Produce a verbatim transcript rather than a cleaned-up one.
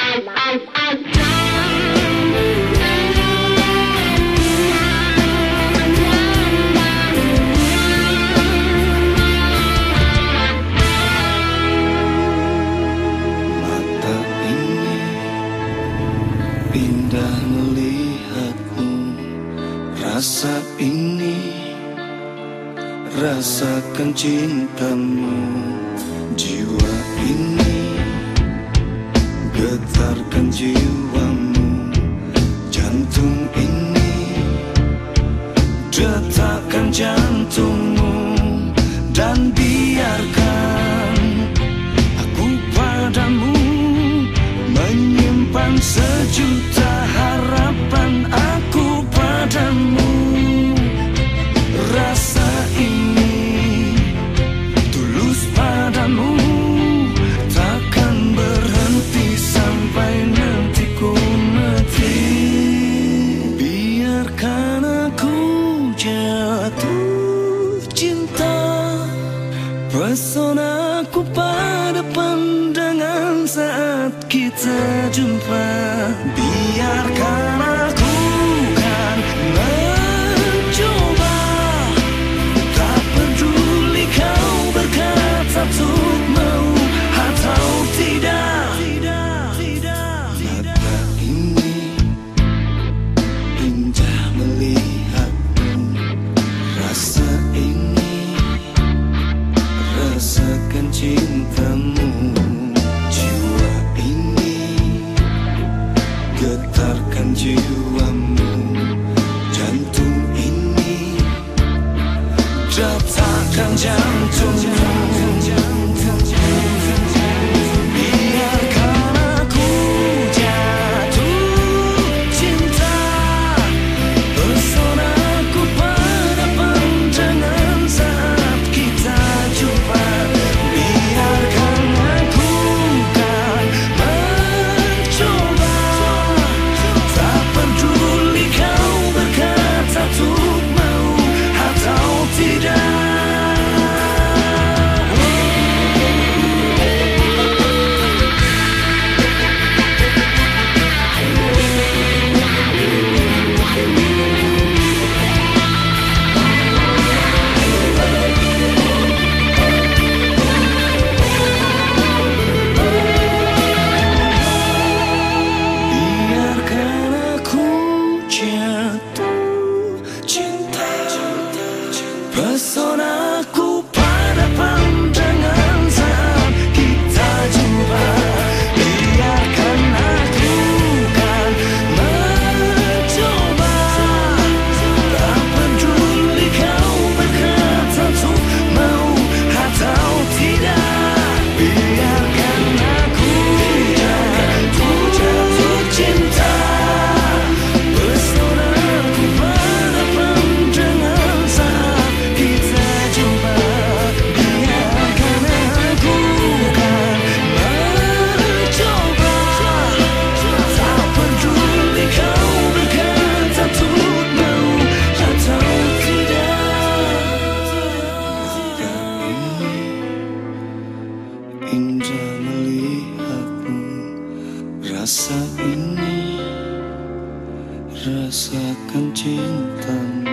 Indah melihatmu, rasa ini, rasakan cintamu. Jiwa ini, getarkan jiwamu. Jantung ini, detakkan jantungmu. Dan biarkan aku padamu menyimpan sejuta harapan aku padamu. Rasa ini tulus padamu, takkan berhenti sampai nanti ku mati. Biarkan aku jatuh cinta, pesonaku pada pandangan saat kita jumpa. Biarkan aku kan mencoba, tak peduli kau berkata untuk mau atau tidak. Mata ini indah melihatmu, rasa ini, rasakan cintamu. Jiwa ini, getarkan jiwamu. Jantung ini, detakkan jantungmu. Biarkan aku jatuh cinta, pesonaku pada pandangan saat kita jumpa. Biarkan aku kan mencoba, tak peduli kau berkata untuk mau atau tidak. Biarkan aku jatuh cinta, pesonaku pada pandangan saat kita jumpa. Biarkan aku kan mencoba, tak peduli kau berkata untuk mau atau tidak. Biarkan aku jatuh cinta, pesonaku pada pandangan saat kita jumpa. Biarkan aku kan mencoba, tak peduli kau berkata untuk mau atau tidak. Indah melihatmu, rasa ini, rasakan cintamu.